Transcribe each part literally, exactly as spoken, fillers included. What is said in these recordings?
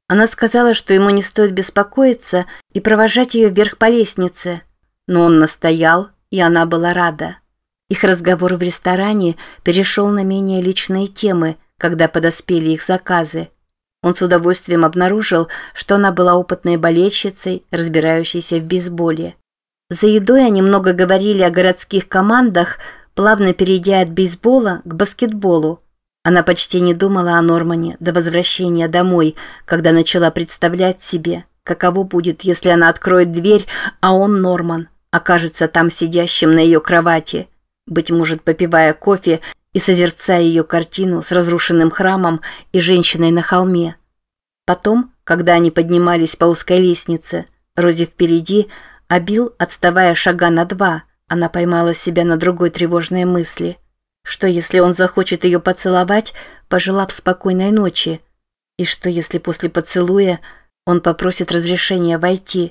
Она сказала, что ему не стоит беспокоиться и провожать ее вверх по лестнице. Но он настоял, и она была рада. Их разговор в ресторане перешел на менее личные темы, когда подоспели их заказы. Он с удовольствием обнаружил, что она была опытной болельщицей, разбирающейся в бейсболе. За едой они много говорили о городских командах, плавно перейдя от бейсбола к баскетболу. Она почти не думала о Нормане до возвращения домой, когда начала представлять себе, каково будет, если она откроет дверь, а он, Норман, окажется там сидящим на ее кровати, быть может, попивая кофе и созерцая ее картину с разрушенным храмом и женщиной на холме. Потом, когда они поднимались по узкой лестнице, Рози впереди, а Билл, отставая шага на два, она поймала себя на другой тревожной мысли. Что, если он захочет ее поцеловать, пожелав спокойной ночи? И что, если после поцелуя он попросит разрешения войти?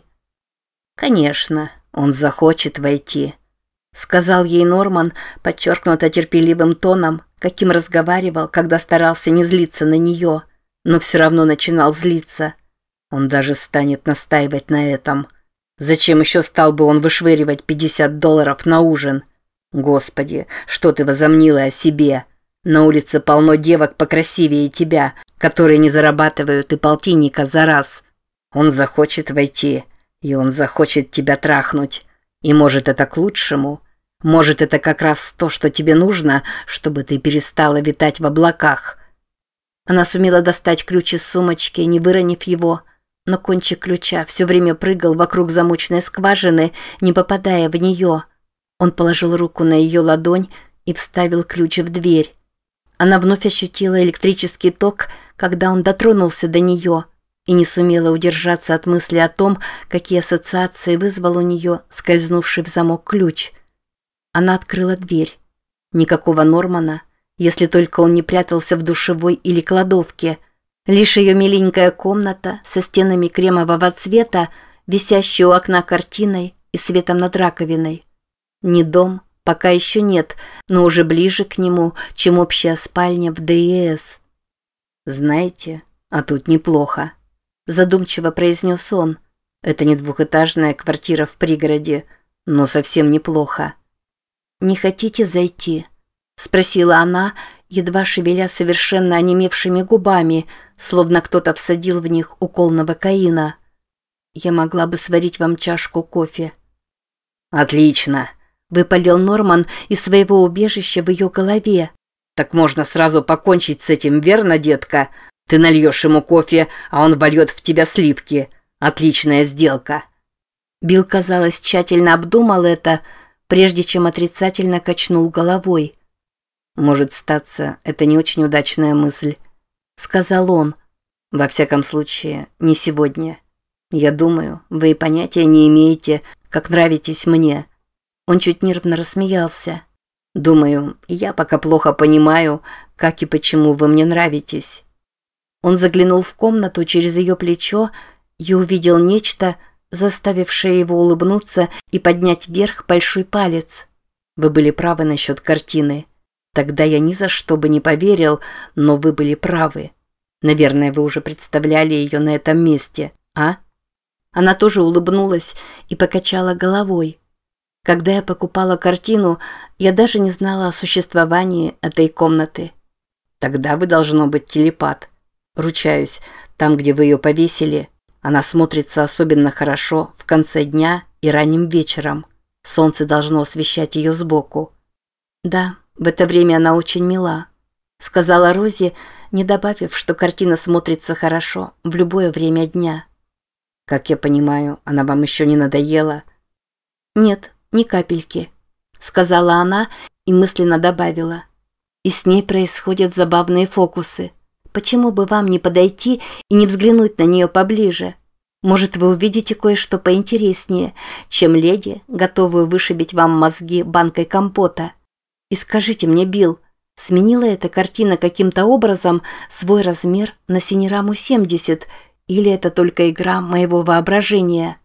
«Конечно, он захочет войти», — сказал ей Норман, подчеркнуто терпеливым тоном, каким разговаривал, когда старался не злиться на нее, но все равно начинал злиться. Он даже станет настаивать на этом. Зачем еще стал бы он вышвыривать пятьдесят долларов на ужин? Господи, что ты возомнила о себе? На улице полно девок покрасивее тебя, которые не зарабатывают и полтинника за раз. Он захочет войти, и он захочет тебя трахнуть. И может, это к лучшему. Может, это как раз то, что тебе нужно, чтобы ты перестала витать в облаках. Она сумела достать ключ из сумочки, не выронив его, но кончик ключа все время прыгал вокруг замочной скважины, не попадая в нее. Он положил руку на ее ладонь и вставил ключ в дверь. Она вновь ощутила электрический ток, когда он дотронулся до нее, и не сумела удержаться от мысли о том, какие ассоциации вызвал у нее скользнувший в замок ключ. Она открыла дверь. Никакого Нормана, если только он не прятался в душевой или кладовке. Лишь ее миленькая комната со стенами кремового цвета, висящей у окна картиной и светом над раковиной. Не дом, пока еще нет, но уже ближе к нему, чем общая спальня в ДЭС. «Знаете, а тут неплохо», – задумчиво произнес он. «Это не двухэтажная квартира в пригороде, но совсем неплохо». «Не хотите зайти?» – спросила она, едва шевеля совершенно онемевшими губами, словно кто-то всадил в них укол новокаина. «Я могла бы сварить вам чашку кофе». «Отлично!» – выпалил Норман из своего убежища в ее голове. «Так можно сразу покончить с этим, верно, детка? Ты нальешь ему кофе, а он вольет в тебя сливки. Отличная сделка!» Билл, казалось, тщательно обдумал это, прежде чем отрицательно качнул головой. «Может статься, это не очень удачная мысль», — сказал он. «Во всяком случае, не сегодня. Я думаю, вы и понятия не имеете, как нравитесь мне». Он чуть нервно рассмеялся. «Думаю, я пока плохо понимаю, как и почему вы мне нравитесь». Он заглянул в комнату через ее плечо и увидел нечто, заставившее его улыбнуться и поднять вверх большой палец. «Вы были правы насчет картины. Тогда я ни за что бы не поверил, но вы были правы. Наверное, вы уже представляли ее на этом месте, а?» Она тоже улыбнулась и покачала головой. «Когда я покупала картину, я даже не знала о существовании этой комнаты». «Тогда вы, должно быть, телепат. Ручаюсь, там, где вы ее повесили, она смотрится особенно хорошо в конце дня и ранним вечером. Солнце должно освещать ее сбоку». «Да, в это время она очень мила», — сказала Рози, не добавив, что картина смотрится хорошо в любое время дня. «Как я понимаю, она вам еще не надоела?» «Нет, ни капельки», — сказала она и мысленно добавила. «И с ней происходят забавные фокусы. Почему бы вам не подойти и не взглянуть на нее поближе? Может, вы увидите кое-что поинтереснее, чем леди, готовую вышибить вам мозги банкой компота. И скажите мне, Билл, сменила эта картина каким-то образом свой размер на синераму семьдесят, или это только игра моего воображения?»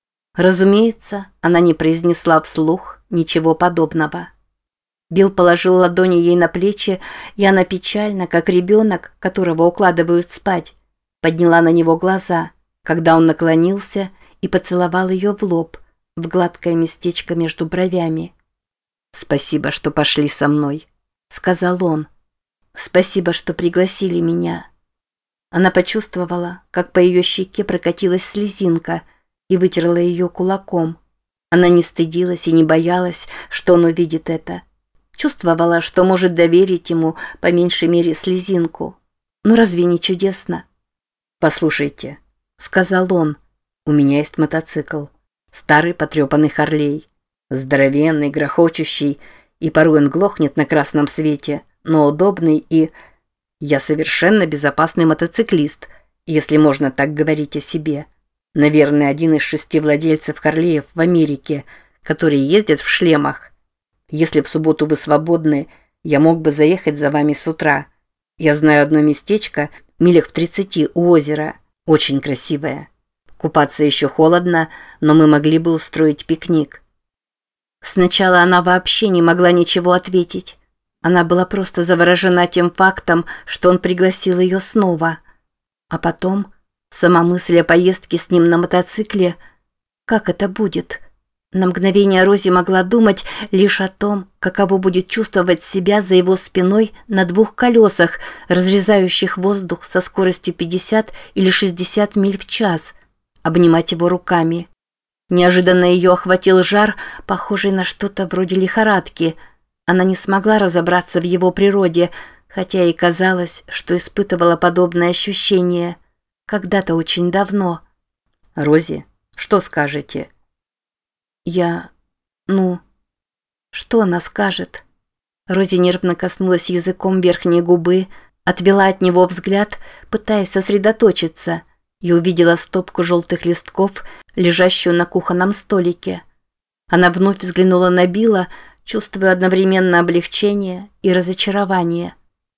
Разумеется, она не произнесла вслух ничего подобного. Билл положил ладони ей на плечи, и она печально, как ребенок, которого укладывают спать, подняла на него глаза, когда он наклонился и поцеловал ее в лоб, в гладкое местечко между бровями. «Спасибо, что пошли со мной», — сказал он. «Спасибо, что пригласили меня». Она почувствовала, как по ее щеке прокатилась слезинка, и вытерла ее кулаком. Она не стыдилась и не боялась, что он увидит это. Чувствовала, что может доверить ему по меньшей мере слезинку. Но разве не чудесно? «Послушайте», — сказал он, — «у меня есть мотоцикл. Старый потрепанный Харлей. Здоровенный, грохочущий, и порой он глохнет на красном свете, но удобный и... Я совершенно безопасный мотоциклист, если можно так говорить о себе. Наверное, один из шести владельцев Харлеев в Америке, которые ездят в шлемах. Если в субботу вы свободны, я мог бы заехать за вами с утра. Я знаю одно местечко, милях в тридцати у озера, очень красивое. Купаться еще холодно, но мы могли бы устроить пикник». Сначала она вообще не могла ничего ответить. Она была просто заворожена тем фактом, что он пригласил ее снова. А потом сама мысль о поездке с ним на мотоцикле. Как это будет? На мгновение Рози могла думать лишь о том, каково будет чувствовать себя за его спиной на двух колесах, разрезающих воздух со скоростью пятьдесят или шестьдесят миль в час, обнимать его руками. Неожиданно ее охватил жар, похожий на что-то вроде лихорадки. Она не смогла разобраться в его природе, хотя и казалось, что испытывала подобное ощущение. Когда-то очень давно. «Рози, что скажете?» «Я... ну...» Что она скажет? Рози нервно коснулась языком верхней губы, отвела от него взгляд, пытаясь сосредоточиться, и увидела стопку желтых листков, лежащую на кухонном столике. Она вновь взглянула на Билла, чувствуя одновременно облегчение и разочарование.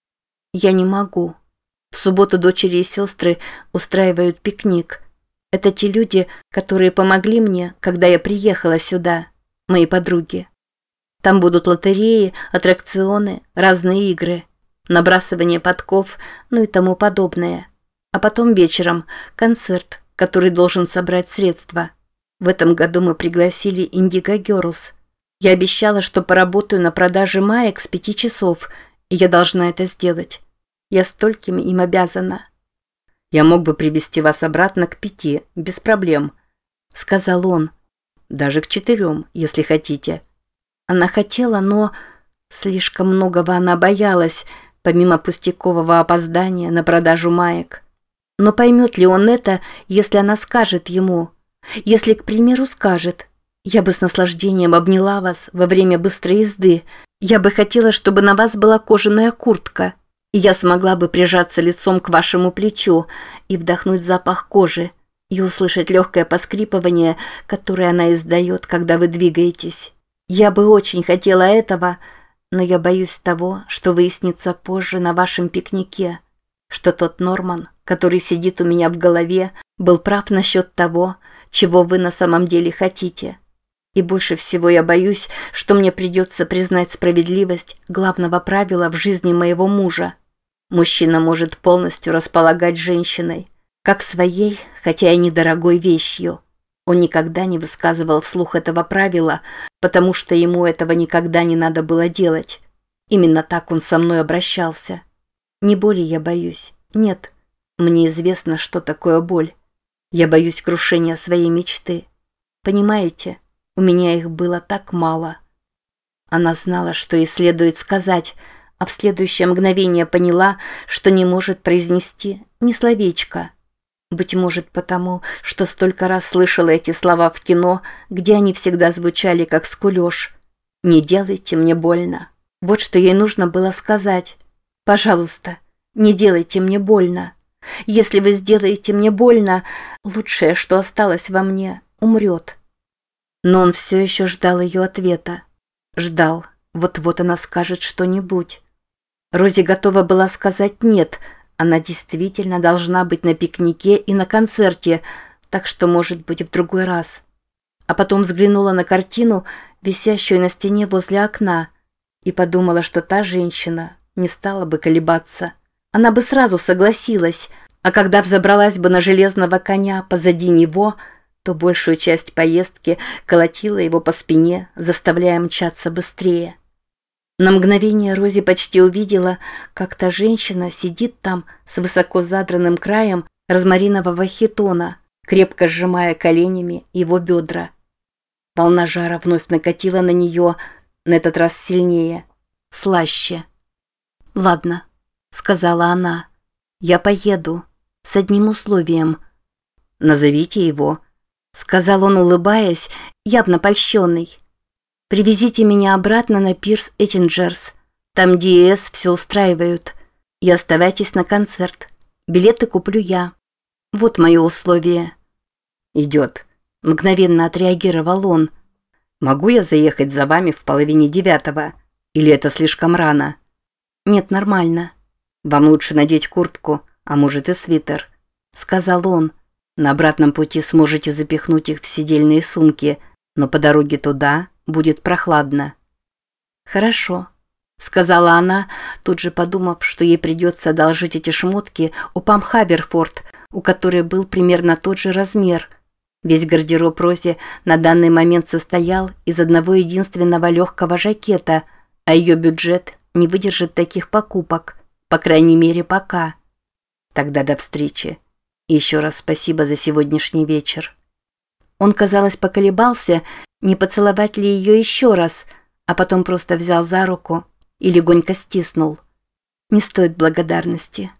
«Я не могу. В субботу дочери и сестры устраивают пикник. Это те люди, которые помогли мне, когда я приехала сюда, мои подруги. Там будут лотереи, аттракционы, разные игры, набрасывание подков, ну и тому подобное. А потом вечером концерт, который должен собрать средства. В этом году мы пригласили Indigo Girls. Я обещала, что поработаю на продаже маек с пяти часов, и я должна это сделать. Я стольким им обязана». «Я мог бы привести вас обратно к пяти, без проблем», — сказал он. «Даже к четырем, если хотите». Она хотела, но слишком многого она боялась, помимо пустякового опоздания на продажу маек. Но поймет ли он это, если она скажет ему? Если, к примеру, скажет: «Я бы с наслаждением обняла вас во время быстрой езды. Я бы хотела, чтобы на вас была кожаная куртка, и я смогла бы прижаться лицом к вашему плечу и вдохнуть запах кожи, и услышать легкое поскрипывание, которое она издает, когда вы двигаетесь. Я бы очень хотела этого, но я боюсь того, что выяснится позже на вашем пикнике, что тот Норман, который сидит у меня в голове, был прав насчет того, чего вы на самом деле хотите. И больше всего я боюсь, что мне придется признать справедливость главного правила в жизни моего мужа. Мужчина может полностью располагать женщиной, как своей, хотя и недорогой вещью. Он никогда не высказывал вслух этого правила, потому что ему этого никогда не надо было делать. Именно так он со мной обращался. Не боли я боюсь. Нет, мне известно, что такое боль. Я боюсь крушения своей мечты. Понимаете, у меня их было так мало». Она знала, что ей следует сказать, а в следующее мгновение поняла, что не может произнести ни словечка. Быть может, потому, что столько раз слышала эти слова в кино, где они всегда звучали как скулёж. «Не делайте мне больно». Вот что ей нужно было сказать. «Пожалуйста, не делайте мне больно. Если вы сделаете мне больно, лучшее, что осталось во мне, умрет». Но он все еще ждал ее ответа. Ждал. Вот-вот она скажет что-нибудь. Рози готова была сказать «нет». Она действительно должна быть на пикнике и на концерте, так что, может быть, в другой раз. А потом взглянула на картину, висящую на стене возле окна, и подумала, что та женщина не стала бы колебаться. Она бы сразу согласилась, А когда взобралась бы на железного коня позади него, то большую часть поездки колотила его по спине, заставляя мчаться быстрее. На мгновение Рози почти увидела, как та женщина сидит там с высоко задранным краем розмаринового хитона, крепко сжимая коленями его бедра. Волна жара вновь накатила на нее, на этот раз сильнее, слаще. «Ладно», — сказала она, — «я поеду, с одним условием». «Назовите его», — сказал он, улыбаясь, явно польщенный. «Привезите меня обратно на пирс Эттинджерс. Там Ди и Эс все устраивают. И оставайтесь на концерт. Билеты куплю я. Вот мое условие». «Идет», — мгновенно отреагировал он. «Могу я заехать за вами в половине девятого? Или это слишком рано?» «Нет, нормально». «Вам лучше надеть куртку, а может и свитер», — сказал он. «На обратном пути сможете запихнуть их в сидельные сумки, но по дороге туда будет прохладно». «Хорошо», — сказала она, тут же подумав, что ей придется одолжить эти шмотки у Пам Хаверфорд, у которой был примерно тот же размер. Весь гардероб Рози на данный момент состоял из одного единственного легкого жакета, а ее бюджет не выдержит таких покупок, по крайней мере пока. Тогда до встречи. И еще раз спасибо за сегодняшний вечер. Он, казалось, поколебался, не поцеловать ли ее еще раз, а потом просто взял за руку и легонько стиснул. Не стоит благодарности.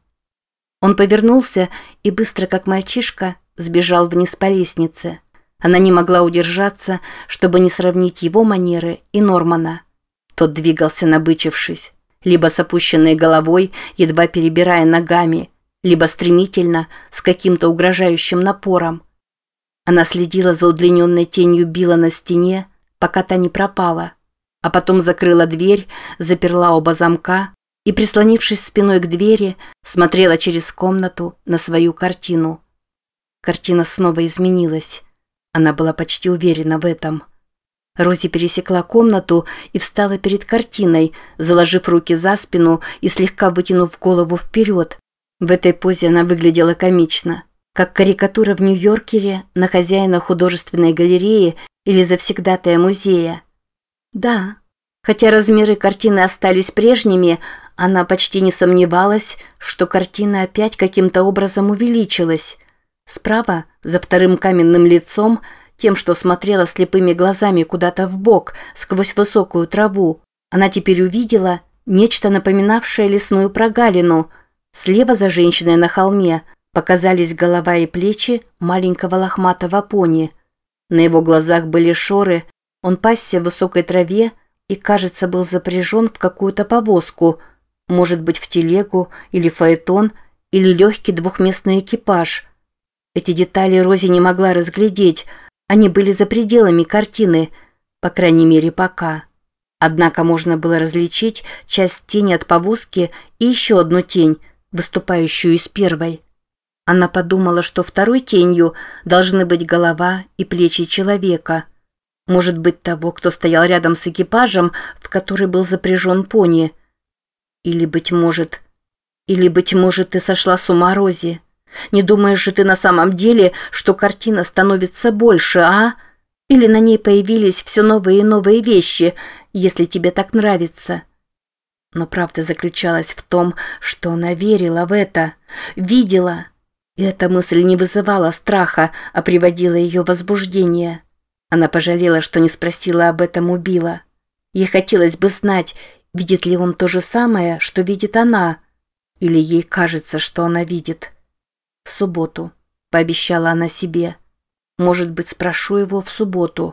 Он повернулся и быстро, как мальчишка, сбежал вниз по лестнице. Она не могла удержаться, чтобы не сравнить его манеры и Нормана. Тот двигался, набычившись, либо с опущенной головой, едва перебирая ногами, либо стремительно, с каким-то угрожающим напором. Она следила за удлиненной тенью Билла на стене, пока та не пропала, а потом закрыла дверь, заперла оба замка и, прислонившись спиной к двери, смотрела через комнату на свою картину. Картина снова изменилась. Она была почти уверена в этом. Рози пересекла комнату и встала перед картиной, заложив руки за спину и слегка вытянув голову вперед. В этой позе она выглядела комично, как карикатура в Нью-Йоркере на хозяина художественной галереи или завсегдатая музея. Да, хотя размеры картины остались прежними, она почти не сомневалась, что картина опять каким-то образом увеличилась. Справа, за вторым каменным лицом, тем, что смотрела слепыми глазами куда-то вбок, сквозь высокую траву, она теперь увидела нечто напоминавшее лесную прогалину. Слева за женщиной на холме показались голова и плечи маленького лохматого пони. На его глазах были шоры, он пасся в высокой траве и, кажется, был запряжен в какую-то повозку, может быть, в телегу или фаэтон, или легкий двухместный экипаж. Эти детали Рози не могла разглядеть, они были за пределами картины, по крайней мере, пока. Однако можно было различить часть тени от повозки и еще одну тень, выступающую из первой. Она подумала, что второй тенью должны быть голова и плечи человека. Может быть, того, кто стоял рядом с экипажем, в который был запряжен пони. Или, быть может... Или, быть может, ты сошла с ума, Рози? Не думаешь же ты на самом деле, что картина становится больше, а? Или на ней появились все новые и новые вещи, если тебе так нравится? Но правда заключалась в том, что она верила в это, видела. И эта мысль не вызывала страха, а приводила ее в возбуждение. Она пожалела, что не спросила об этом у Билла. Ей хотелось бы знать, видит ли он то же самое, что видит она, или ей кажется, что она видит. В субботу, пообещала она себе. Может быть, спрошу его в субботу.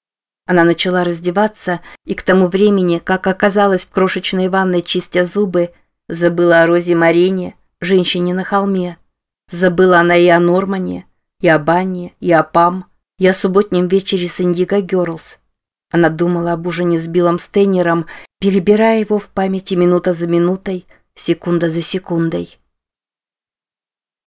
Она начала раздеваться, и к тому времени, как оказалась в крошечной ванной, чистя зубы, забыла о Розе Марине, женщине на холме. Забыла она и о Нормане, и о Банне, и о Пам, и о субботнем вечере с Индиго Герлс. Она думала об ужине с Биллом Стейнером, перебирая его в памяти минута за минутой, секунда за секундой.